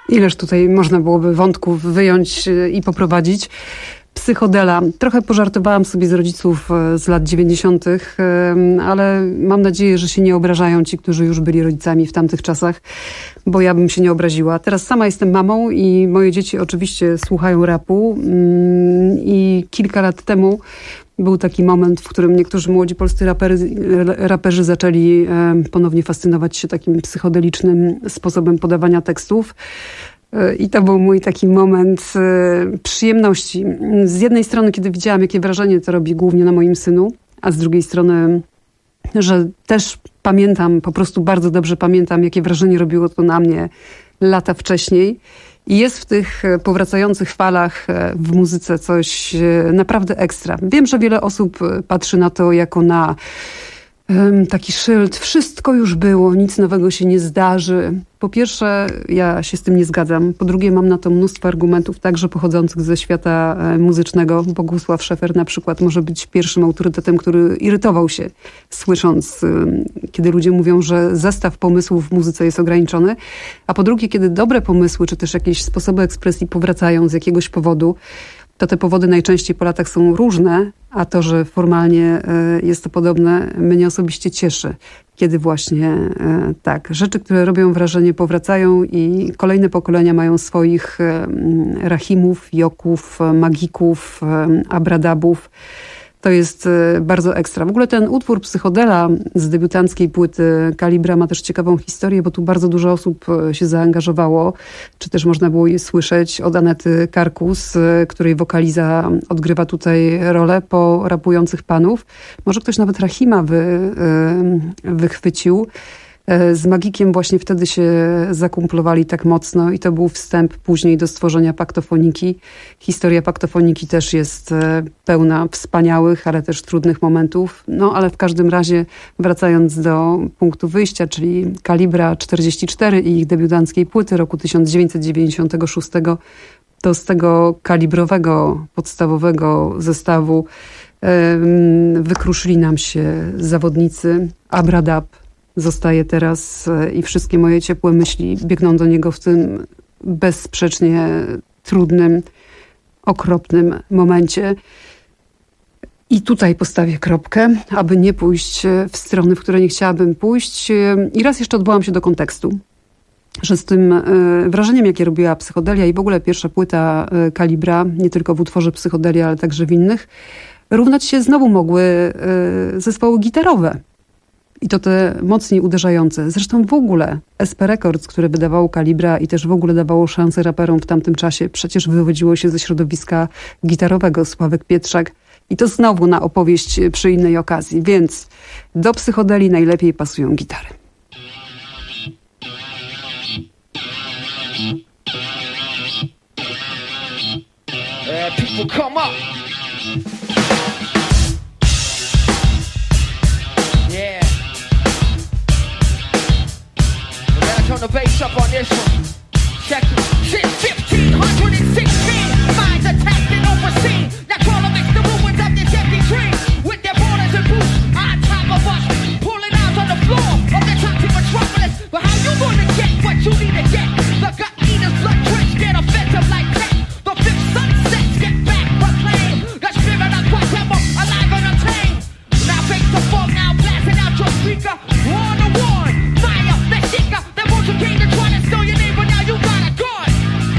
Ileż tutaj można byłoby wątków wyjąć i poprowadzić. Psychodela. Trochę pożartowałam sobie z rodziców z lat dziewięćdziesiątych, ale mam nadzieję, że się nie obrażają ci, którzy już byli rodzicami w tamtych czasach, bo ja bym się nie obraziła. Teraz sama jestem mamą i moje dzieci oczywiście słuchają rapu i kilka lat temu był taki moment, w którym niektórzy młodzi polscy rapery, raperzy zaczęli ponownie fascynować się takim psychodelicznym sposobem podawania tekstów. I to był mój taki moment przyjemności. Z jednej strony, kiedy widziałam, jakie wrażenie to robi głównie na moim synu, a z drugiej strony, że też pamiętam, po prostu bardzo dobrze pamiętam, jakie wrażenie robiło to na mnie lata wcześniej. I jest w tych powracających falach w muzyce coś naprawdę ekstra. Wiem, że wiele osób patrzy na to jako na taki szyld. Wszystko już było, nic nowego się nie zdarzy. Po pierwsze, ja się z tym nie zgadzam. Po drugie, mam na to mnóstwo argumentów, także pochodzących ze świata muzycznego. Bogusław Szefer na przykład może być pierwszym autorytetem, który irytował się, słysząc, kiedy ludzie mówią, że zestaw pomysłów w muzyce jest ograniczony. A po drugie, kiedy dobre pomysły, czy też jakieś sposoby ekspresji powracają z jakiegoś powodu, to te powody najczęściej po latach są różne, a to, że formalnie jest to podobne, mnie osobiście cieszy, kiedy właśnie tak, rzeczy, które robią wrażenie, powracają i kolejne pokolenia mają swoich rahimów, joków, magików, abradabów. To jest bardzo ekstra. W ogóle ten utwór Psychodela z debiutanckiej płyty Kalibra ma też ciekawą historię, bo tu bardzo dużo osób się zaangażowało, czy też można było je słyszeć od Anety Karkus, której wokaliza odgrywa tutaj rolę, po rapujących panów. Może ktoś nawet Rahima wy, wychwycił. Z Magikiem właśnie wtedy się zakumplowali tak mocno i to był wstęp później do stworzenia Paktofoniki. Historia Paktofoniki też jest pełna wspaniałych, ale też trudnych momentów. No ale w każdym razie, wracając do punktu wyjścia, czyli Kalibra czterdzieści cztery i ich debiutanckiej płyty roku tysiąc dziewięćset dziewięćdziesiątego szóstego, to z tego kalibrowego, podstawowego zestawu wykruszyli nam się zawodnicy. Abradab zostaje teraz i wszystkie moje ciepłe myśli biegną do niego w tym bezsprzecznie trudnym, okropnym momencie. I tutaj postawię kropkę, aby nie pójść w strony, w które nie chciałabym pójść. I raz jeszcze odwołam się do kontekstu, że z tym wrażeniem, jakie robiła Psychodelia i w ogóle pierwsza płyta Kalibra, nie tylko w utworze Psychodelia, ale także w innych, równać się znowu mogły zespoły gitarowe. I to te mocniej uderzające. Zresztą w ogóle S P Records, które wydawało Kalibra i też w ogóle dawało szansę raperom w tamtym czasie, przecież wywodziło się ze środowiska gitarowego. Sławek Pietrzak. I to znowu na opowieść przy innej okazji. Więc do Psychodeli najlepiej pasują gitary. Uh, people come up. Yeah. We gotta turn the bass up on this one. Check it. Since fifteen sixteen, minds attacked and overseen. Now crawl amidst the ruins of this empty dream. With their borders and boots on top of us, pulling out on the floor of the toxic metropolis. But how you gonna get what you need to get? The gut eaters, blood twitch, get offensive like that. The fifth sunsets get back proclaimed. The spirit of Guatemala alive and untamed. Now face the fog, now blasting out your speaker. One to one, fire, the shaker, the motion came to try to steal your name, but now you got a gun.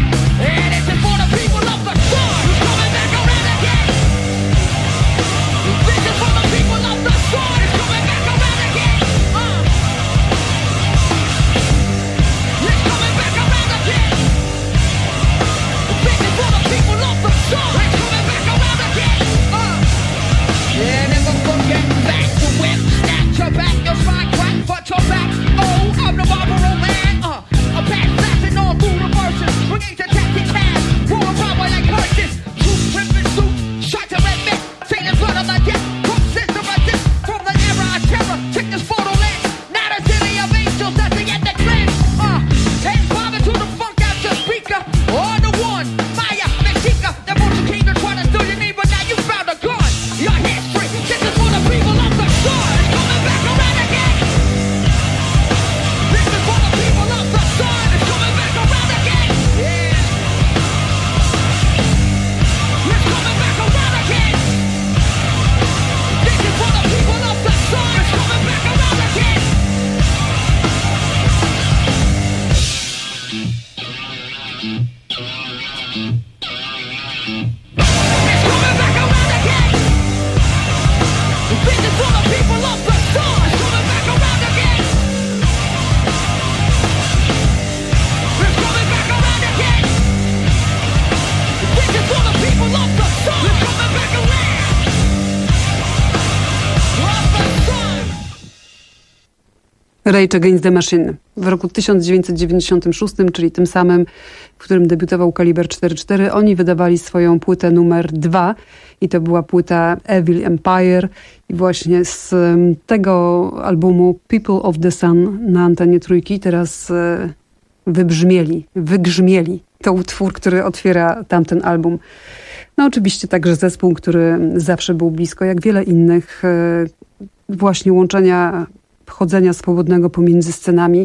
Rage Against the Machine. W roku tysiąc dziewięćset dziewięćdziesiątym szóstym, czyli tym samym, w którym debiutował Kaliber cztery cztery, oni wydawali swoją płytę numer dwa i to była płyta Evil Empire i właśnie z tego albumu People of the Sun na antenie Trójki teraz wybrzmieli, wygrzmieli to utwór, który otwiera tamten album. No oczywiście także zespół, który zawsze był blisko, jak wiele innych, właśnie łączenia chodzenia swobodnego pomiędzy scenami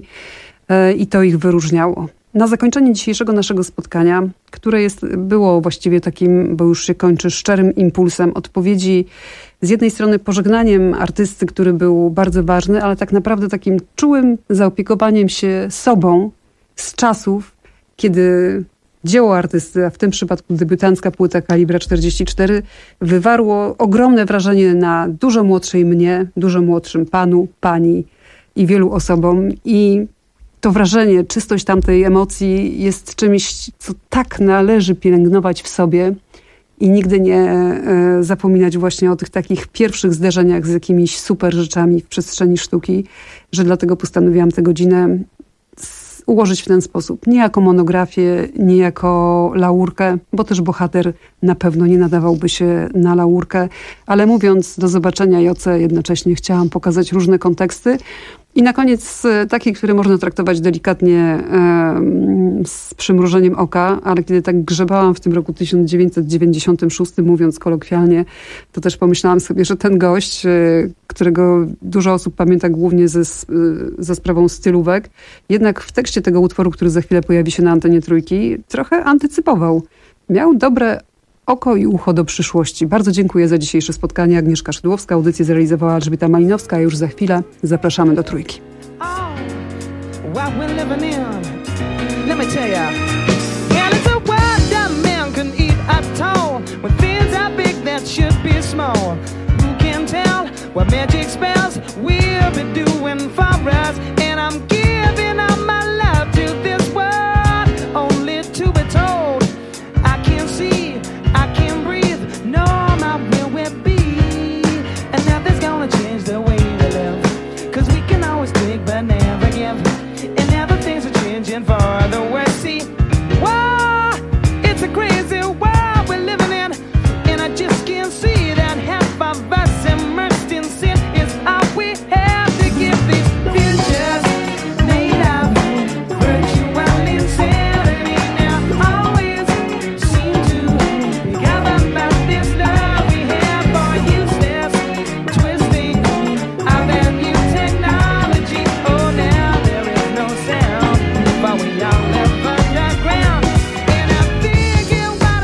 i to ich wyróżniało. Na zakończenie dzisiejszego naszego spotkania, które jest, było właściwie takim, bo już się kończy, szczerym impulsem odpowiedzi, z jednej strony pożegnaniem artysty, który był bardzo ważny, ale tak naprawdę takim czułym zaopiekowaniem się sobą z czasów, kiedy dzieło artysty, a w tym przypadku debiutancka płyta Kalibra czterdzieści cztery, wywarło ogromne wrażenie na dużo młodszej mnie, dużo młodszym panu, pani i wielu osobom. I to wrażenie, czystość tamtej emocji jest czymś, co tak należy pielęgnować w sobie i nigdy nie e, zapominać właśnie o tych takich pierwszych zderzeniach z jakimiś super rzeczami w przestrzeni sztuki, że dlatego postanowiłam tę godzinę ułożyć w ten sposób. Nie jako monografię, nie jako laurkę, bo też bohater na pewno nie nadawałby się na laurkę, ale mówiąc do zobaczenia Joce, jednocześnie chciałam pokazać różne konteksty. I na koniec taki, który można traktować delikatnie e, z przymrużeniem oka, ale kiedy tak grzebałam w tym roku tysiąc dziewięćset dziewięćdziesiątym szóstym, mówiąc kolokwialnie, to też pomyślałam sobie, że ten gość, e, którego dużo osób pamięta głównie ze, ze sprawą stylówek, jednak w tekście tego utworu, który za chwilę pojawi się na antenie Trójki, trochę antycypował. Miał dobre oko i ucho do przyszłości. Bardzo dziękuję za dzisiejsze spotkanie. Agnieszka Szydłowska, audycję zrealizowała Elżbieta Malinowska, a już za chwilę zapraszamy do Trójki. For the worst, see, wow, it's a crazy world we're living in, and I just can't see that half of us immersed in sin is all we have to give these futures made of virtual insanity. Now always seem to be governed by this love we have for useless twisting of their new technology. Oh, now there is no sound. But we all live underground, and I figure what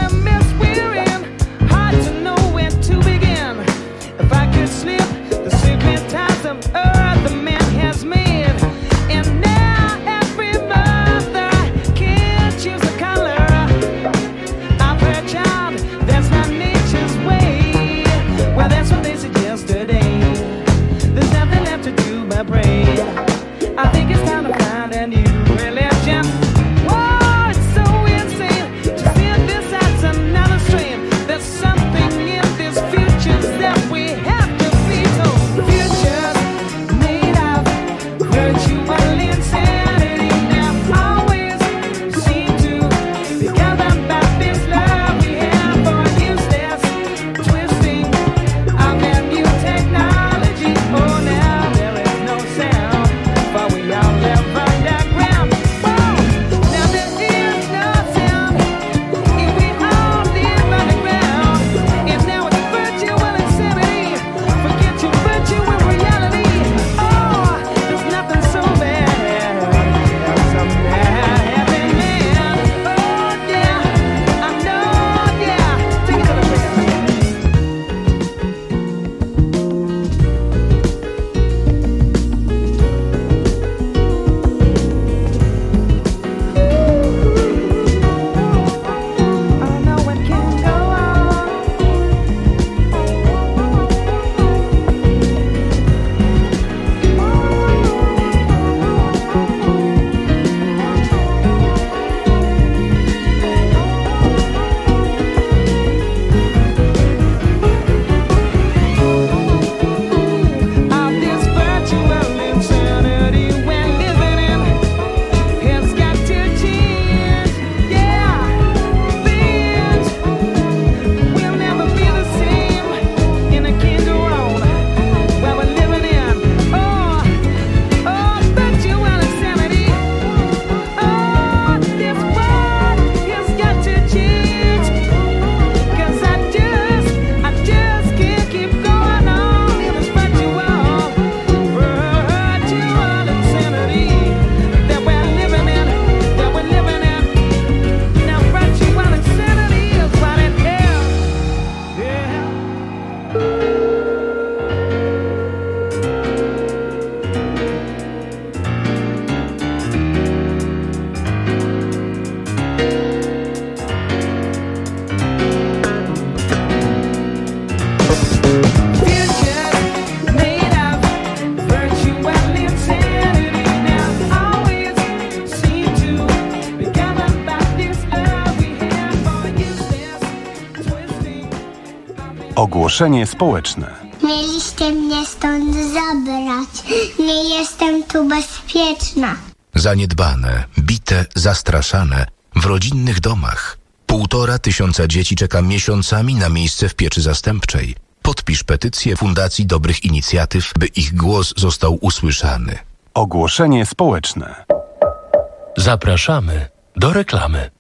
Ogłoszenie społeczne. Mieliście mnie stąd zabrać. Nie jestem tu bezpieczna. Zaniedbane, bite, zastraszane w rodzinnych domach. Półtora tysiąca dzieci czeka miesiącami na miejsce w pieczy zastępczej. Podpisz petycję Fundacji Dobrych Inicjatyw, by ich głos został usłyszany. Ogłoszenie społeczne. Zapraszamy do reklamy.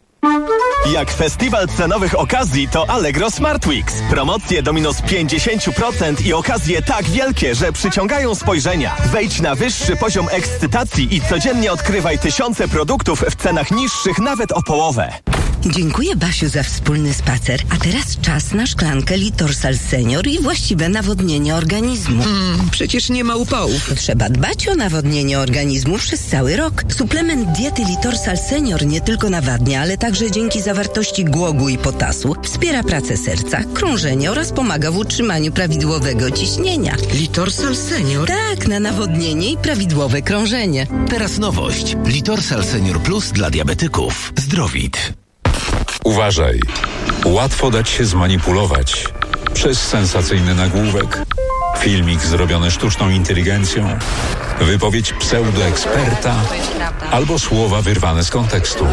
Jak festiwal cenowych okazji, to Allegro Smart Weeks. Promocje do minus pięćdziesiąt procent i okazje tak wielkie, że przyciągają spojrzenia. Wejdź na wyższy poziom ekscytacji i codziennie odkrywaj tysiące produktów w cenach niższych nawet o połowę. Dziękuję, Basiu, za wspólny spacer. A teraz czas na szklankę Litorsal Senior i właściwe nawodnienie organizmu. Mm, przecież nie ma upałów. Trzeba dbać o nawodnienie organizmu przez cały rok. Suplement diety Litorsal Senior nie tylko nawadnia, ale także dzięki zawartości głogu i potasu wspiera pracę serca, krążenie oraz pomaga w utrzymaniu prawidłowego ciśnienia. Litorsal Senior? Tak, na nawodnienie i prawidłowe krążenie. Teraz nowość. Litorsal Senior Plus dla diabetyków. Zdrowit. Uważaj. Łatwo dać się zmanipulować przez sensacyjny nagłówek, filmik zrobiony sztuczną inteligencją, wypowiedź pseudoeksperta albo słowa wyrwane z kontekstu.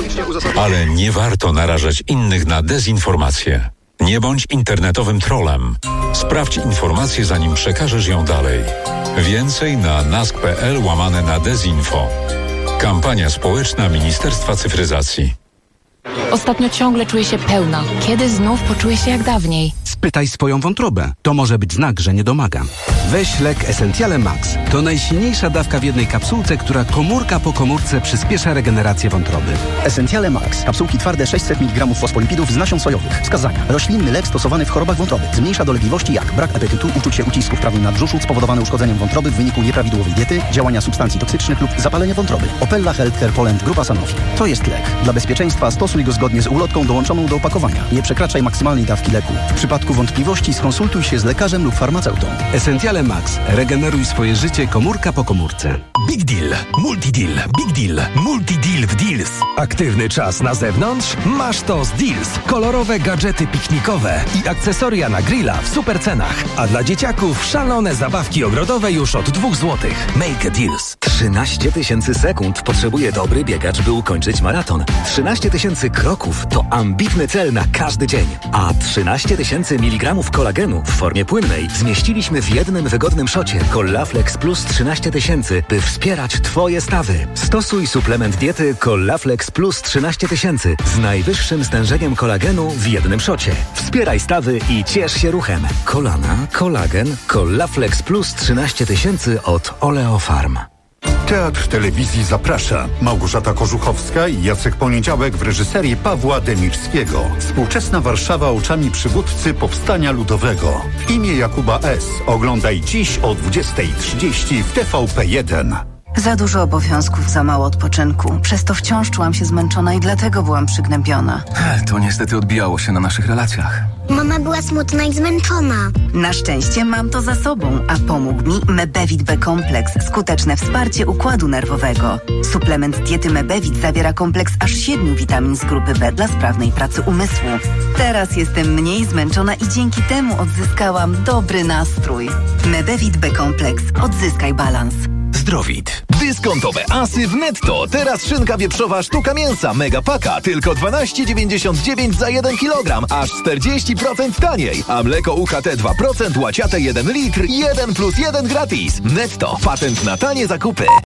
Ale nie warto narażać innych na dezinformację. Nie bądź internetowym trollem. Sprawdź informację, zanim przekażesz ją dalej. Więcej na nask.pl łamane na dezinfo. Kampania społeczna Ministerstwa Cyfryzacji. Ostatnio ciągle czuję się pełna. Kiedy znów poczuję się jak dawniej? Spytaj swoją wątrobę. To może być znak, że nie domagam. Weź lek Essentiale Max. To najsilniejsza dawka w jednej kapsułce, która komórka po komórce przyspiesza regenerację wątroby. Essentiale Max. Kapsułki twarde sześćset miligramów fosfolipidów z nasion sojowych. Wskazania. Roślinny lek stosowany w chorobach wątroby. Zmniejsza dolegliwości jak brak apetytu, uczucie ucisku w prawym nadbrzuszu spowodowane uszkodzeniem wątroby w wyniku nieprawidłowej diety, działania substancji toksycznych lub zapalenie wątroby. Opella Healthcare Poland Grupa Sanofi. To jest lek. Dla bezpieczeństwa stosuj go zgodnie z ulotką dołączoną do opakowania. Nie przekraczaj maksymalnej dawki leku. W przypadku wątpliwości skonsultuj się z lekarzem lub farmaceutą. Essentiale Max. Regeneruj swoje życie komórka po komórce. Big Deal, Multi-Deal, Big Deal, Multi-Deal w Deals. Aktywny czas na zewnątrz? Masz to z Deals. Kolorowe gadżety piknikowe i akcesoria na grilla w super cenach. A dla dzieciaków szalone zabawki ogrodowe już od dwóch złotych. Make a Deals. trzynaście tysięcy sekund potrzebuje dobry biegacz, by ukończyć maraton. trzynaście tysięcy kroków to ambitny cel na każdy dzień. A trzynaście tysięcy miligramów kolagenu w formie płynnej zmieściliśmy w jednym wygodnym szocie Collaflex Plus trzynaście tysięcy, by wspierać Twoje stawy. Stosuj suplement diety Collaflex Plus trzynaście tysięcy z najwyższym stężeniem kolagenu w jednym szocie. Wspieraj stawy i ciesz się ruchem. Kolana, kolagen, Collaflex Plus trzynaście tysięcy od Oleofarm. Teatr Telewizji zaprasza. Małgorzata Kożuchowska i Jacek Poniedziałek w reżyserii Pawła Demirskiego. Współczesna Warszawa oczami przywódcy Powstania Ludowego. W imię Jakuba S. Oglądaj dziś o dwudziestej trzydzieści w T V P jeden. Za dużo obowiązków, za mało odpoczynku. Przez to wciąż czułam się zmęczona i dlatego byłam przygnębiona. To niestety odbijało się na naszych relacjach. Mama była smutna i zmęczona. Na szczęście mam to za sobą, a pomógł mi Mebevit B-kompleks. Skuteczne wsparcie układu nerwowego. Suplement diety Mebevit zawiera kompleks aż siedmiu witamin z grupy B dla sprawnej pracy umysłu. Teraz jestem mniej zmęczona i dzięki temu odzyskałam dobry nastrój. Mebevit B-kompleks. Odzyskaj balans. Zdrowit. Dyskontowe asy w Netto. Teraz szynka wieprzowa sztuka mięsa Mega Paka tylko dwanaście dziewięćdziesiąt dziewięć za jeden kilogram, aż czterdzieści procent taniej. A mleko U H T dwa procent łaciate jeden litr, jeden plus jeden gratis. Netto. Patent na tanie zakupy.